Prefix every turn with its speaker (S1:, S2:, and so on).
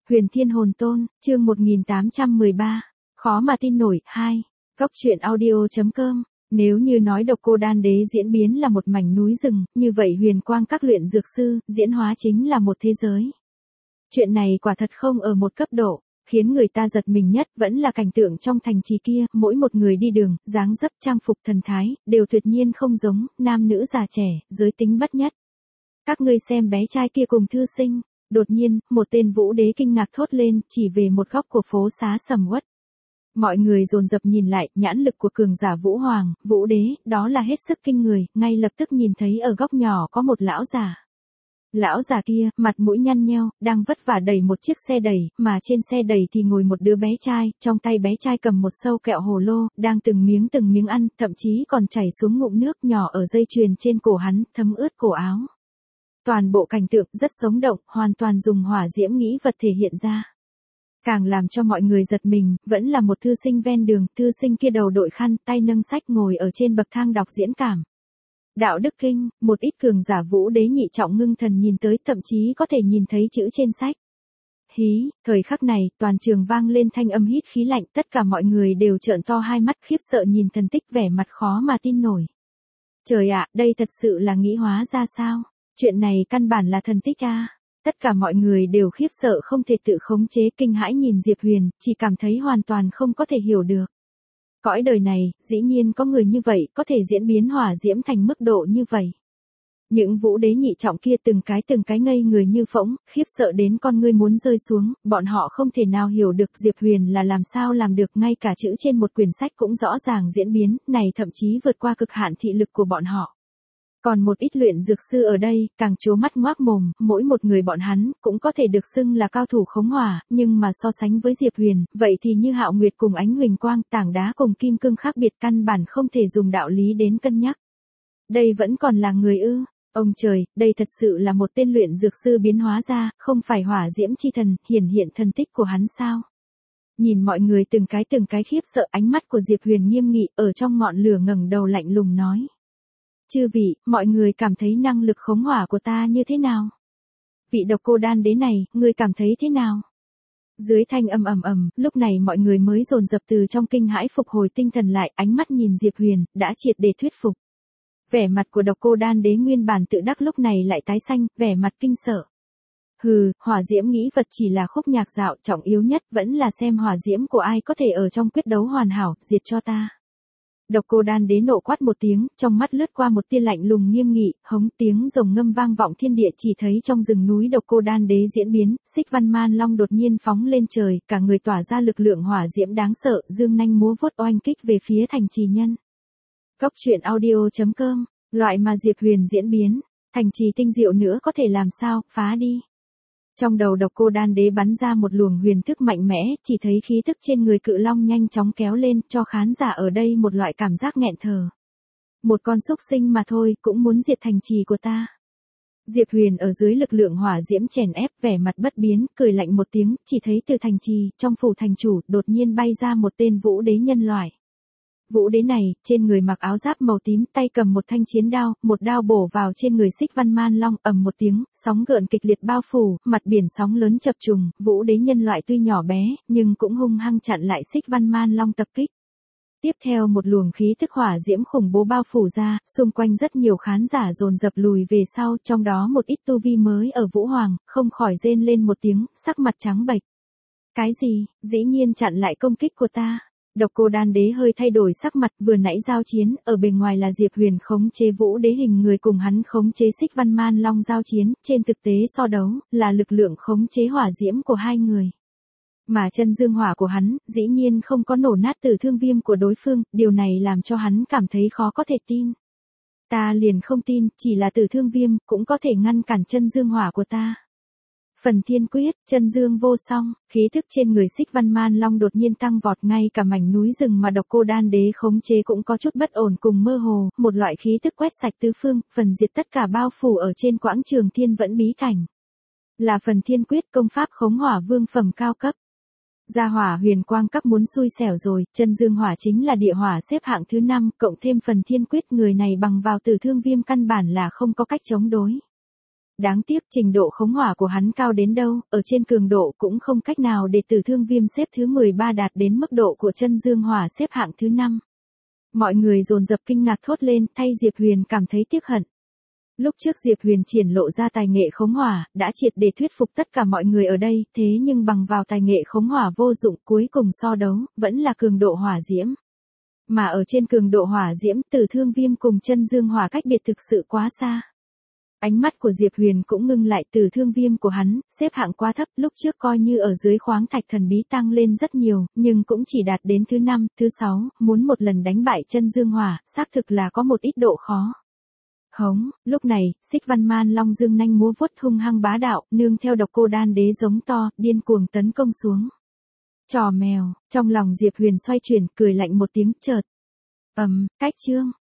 S1: Huyền Thiên Hồn Tôn, chương 1813. Khó mà tin nổi, 2. Góc truyện audio.com. Nếu như nói Độc Cô Đan Đế diễn biến là một mảnh núi rừng, như vậy Huyền Quang các luyện dược sư, diễn hóa chính là một thế giới. Chuyện này quả thật không ở một cấp độ, khiến người ta giật mình nhất vẫn là cảnh tượng trong thành trì kia, mỗi một người đi đường, dáng dấp trang phục thần thái, đều tuyệt nhiên không giống, nam nữ già trẻ, giới tính bất nhất. Các ngươi xem bé trai kia cùng thư sinh. Đột nhiên, một tên vũ đế kinh ngạc thốt lên, chỉ về một góc của phố xá sầm uất. Mọi người dồn dập nhìn lại, nhãn lực của cường giả vũ hoàng, vũ đế, đó là hết sức kinh người, ngay lập tức nhìn thấy ở góc nhỏ có một lão già. Lão già kia, mặt mũi nhăn nheo, đang vất vả đẩy một chiếc xe đẩy, mà trên xe đẩy thì ngồi một đứa bé trai, trong tay bé trai cầm một sâu kẹo hồ lô, đang từng miếng ăn, thậm chí còn chảy xuống ngụm nước nhỏ ở dây chuyền trên cổ hắn, thấm ướt cổ áo. Toàn bộ cảnh tượng rất sống động, hoàn toàn dùng hỏa diễm nghĩ vật thể hiện ra. Càng làm cho mọi người giật mình, vẫn là một thư sinh ven đường, thư sinh kia đầu đội khăn, tay nâng sách ngồi ở trên bậc thang đọc diễn cảm. Đạo đức kinh, một ít cường giả vũ đế nhị trọng ngưng thần nhìn tới, thậm chí có thể nhìn thấy chữ trên sách. Hí, thời khắc này, toàn trường vang lên thanh âm hít khí lạnh, tất cả mọi người đều trợn to hai mắt khiếp sợ nhìn thần tích vẻ mặt khó mà tin nổi. Trời ạ, đây thật sự là nghĩ hóa ra sao? Chuyện này căn bản là thần tích a. Tất cả mọi người đều khiếp sợ không thể tự khống chế, kinh hãi nhìn Diệp Huyền, chỉ cảm thấy hoàn toàn không có thể hiểu được. Cõi đời này, dĩ nhiên có người như vậy, có thể diễn biến hỏa diễm thành mức độ như vậy. Những vũ đế nhị trọng kia từng cái ngây người như phỗng, khiếp sợ đến con ngươi muốn rơi xuống, bọn họ không thể nào hiểu được Diệp Huyền là làm sao làm được, ngay cả chữ trên một quyển sách cũng rõ ràng diễn biến, này thậm chí vượt qua cực hạn thị lực của bọn họ. Còn một ít luyện dược sư ở đây, càng trố mắt ngoác mồm, mỗi một người bọn hắn, cũng có thể được xưng là cao thủ khống hỏa, nhưng mà so sánh với Diệp Huyền, vậy thì như Hạo Nguyệt cùng Ánh Huỳnh Quang, tảng đá cùng kim cương khác biệt, căn bản không thể dùng đạo lý đến cân nhắc. Đây vẫn còn là người ư? Ông trời, đây thật sự là một tên luyện dược sư biến hóa ra, không phải hỏa diễm chi thần, hiển hiện thần tích của hắn sao? Nhìn mọi người từng cái khiếp sợ, ánh mắt của Diệp Huyền nghiêm nghị, ở trong ngọn lửa ngẩng đầu lạnh lùng nói. Chư vị, mọi người cảm thấy năng lực khống hỏa của ta như thế nào? Vị Độc Cô Đan Đế này, ngươi cảm thấy thế nào? Dưới thanh âm ầm, lúc này mọi người mới dồn dập từ trong kinh hãi phục hồi tinh thần lại, ánh mắt nhìn Diệp Huyền, đã triệt để thuyết phục. Vẻ mặt của Độc Cô Đan Đế nguyên bản tự đắc lúc này lại tái xanh, vẻ mặt kinh sợ. Hừ, hỏa diễm nghĩ vật chỉ là khúc nhạc dạo, trọng yếu nhất vẫn là xem hỏa diễm của ai có thể ở trong quyết đấu hoàn hảo, diệt cho ta. Độc Cô Đan Đế nộ quát một tiếng, trong mắt lướt qua một tia lạnh lùng nghiêm nghị, hống tiếng rồng ngâm vang vọng thiên địa, chỉ thấy trong rừng núi Độc Cô Đan Đế diễn biến, Xích Văn Man Long đột nhiên phóng lên trời, cả người tỏa ra lực lượng hỏa diễm đáng sợ, dương nanh múa vuốt oanh kích về phía thành trì nhân. Góc truyện audio.com, loại mà Diệp Huyền diễn biến, thành trì tinh diệu nữa có thể làm sao, phá đi. Trong đầu Độc Cô Đan Đế bắn ra một luồng huyền thức mạnh mẽ, chỉ thấy khí thức trên người cự long nhanh chóng kéo lên, cho khán giả ở đây một loại cảm giác nghẹn thở. Một con súc sinh mà thôi, cũng muốn diệt thành trì của ta. Diệp Huyền ở dưới lực lượng hỏa diễm chèn ép, vẻ mặt bất biến, cười lạnh một tiếng, chỉ thấy từ thành trì, trong phủ thành chủ, đột nhiên bay ra một tên vũ đế nhân loại. Vũ đế này, trên người mặc áo giáp màu tím, tay cầm một thanh chiến đao, một đao bổ vào trên người Xích Văn Man Long, ầm một tiếng, sóng gợn kịch liệt bao phủ, mặt biển sóng lớn chập trùng, vũ đế nhân loại tuy nhỏ bé, nhưng cũng hung hăng chặn lại Xích Văn Man Long tập kích. Tiếp theo một luồng khí thức hỏa diễm khủng bố bao phủ ra, xung quanh rất nhiều khán giả dồn dập lùi về sau, trong đó một ít tu vi mới ở Vũ Hoàng, không khỏi rên lên một tiếng, sắc mặt trắng bệch. Cái gì, dĩ nhiên chặn lại công kích của ta? Độc Cô Đan Đế hơi thay đổi sắc mặt, vừa nãy giao chiến, ở bề ngoài là Diệp Huyền khống chế vũ đế hình người cùng hắn khống chế Xích Văn Man Long giao chiến, trên thực tế so đấu, là lực lượng khống chế hỏa diễm của hai người. Mà chân dương hỏa của hắn, dĩ nhiên không có nổ nát tử thương viêm của đối phương, điều này làm cho hắn cảm thấy khó có thể tin. Ta liền không tin, chỉ là tử thương viêm, cũng có thể ngăn cản chân dương hỏa của ta. Phần Thiên Quyết, chân dương vô song, khí thức trên người Xích Văn Man Long đột nhiên tăng vọt, ngay cả mảnh núi rừng mà Độc Cô Đan Đế khống chế cũng có chút bất ổn cùng mơ hồ, một loại khí thức quét sạch tứ phương, phần diệt tất cả bao phủ ở trên quãng trường thiên vẫn bí cảnh. Là Phần Thiên Quyết, công pháp khống hỏa vương phẩm cao cấp. Gia hỏa Huyền Quang các muốn xui xẻo rồi, chân dương hỏa chính là địa hỏa xếp hạng thứ 5, cộng thêm Phần Thiên Quyết, người này bằng vào tử thương viêm căn bản là không có cách chống đối. Đáng tiếc trình độ khống hỏa của hắn cao đến đâu, ở trên cường độ cũng không cách nào để Tử Thương Viêm xếp thứ 13 đạt đến mức độ của Chân Dương Hỏa xếp hạng thứ 5. Mọi người dồn dập kinh ngạc thốt lên, thay Diệp Huyền cảm thấy tiếc hận. Lúc trước Diệp Huyền triển lộ ra tài nghệ khống hỏa, đã triệt để thuyết phục tất cả mọi người ở đây, thế nhưng bằng vào tài nghệ khống hỏa vô dụng cuối cùng so đấu, vẫn là cường độ hỏa diễm. Mà ở trên cường độ hỏa diễm, Tử Thương Viêm cùng Chân Dương Hỏa cách biệt thực sự quá xa. Ánh mắt của Diệp Huyền cũng ngưng lại, Tử Thương Viêm của hắn, xếp hạng quá thấp, lúc trước coi như ở dưới khoáng thạch thần bí tăng lên rất nhiều, nhưng cũng chỉ đạt đến thứ 5, thứ 6, muốn một lần đánh bại Chân Dương Hỏa, xác thực là có một ít độ khó. Hống, lúc này, Xích Văn Man Long dương nanh múa vuốt hung hăng bá đạo, nương theo Độc Cô Đan Đế giống to, điên cuồng tấn công xuống. Trò mèo, trong lòng Diệp Huyền xoay chuyển, cười lạnh một tiếng, chợt. Cách chương.